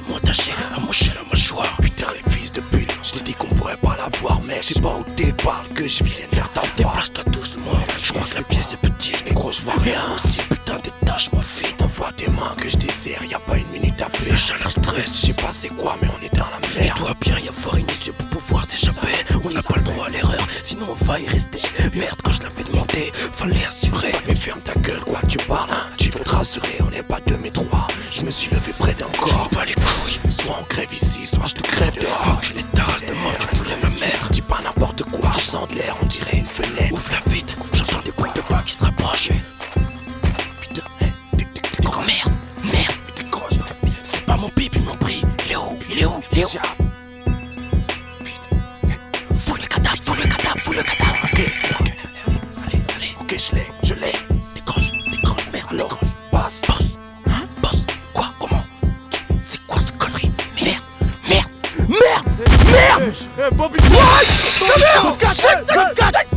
m'attacher à moucher la mâchoire. Putain les fils de pute, je t'ai dit qu'on pourrait pas la voir, mais je sais pas où t'es, parle que je viens faire ta voix. Déplace-toi doucement, je crois que la pièce est petite, mais gros je vois rien aussi. Putain détache-moi vite, envoie tes mains que je dessert, y'a pas une minute à plus. J'ai le stress, je sais pas c'est quoi mais on est dans la merde. Il doit bien y avoir une issue pour pouvoir s'échapper. On n'a pas le droit à l'erreur, sinon on va y rester. Merde quand je l'avais demandé, fallait assurer. Mais ferme ta gueule, quoi que tu parles, hein. Tu veux te rassurer, on n'est pas deux mais trois. Je me suis levé près d'un corps, pas les couilles. Soit on crève ici, soit je te crève dehors. Tu les tasses de mort, tu voulais me mettre. Dis pas n'importe quoi, je sens de l'air, on dirait une fenêtre. Ouvre-la vite, j'entends des bruits de pas qui se rapprochent. Putain, oh merde, merde. C'est pas mon pipe, ils m'ont pris. Il est où, il est où, il est où? Fouille le cadavre, fouille le cadavre, fouille le cadavre. Ok, allez, ok, je l'ai. Décroche, merde, alors, boss, hein, boss, quoi, comment? C'est quoi ce connerie? Merde! Bobby! What? Come here!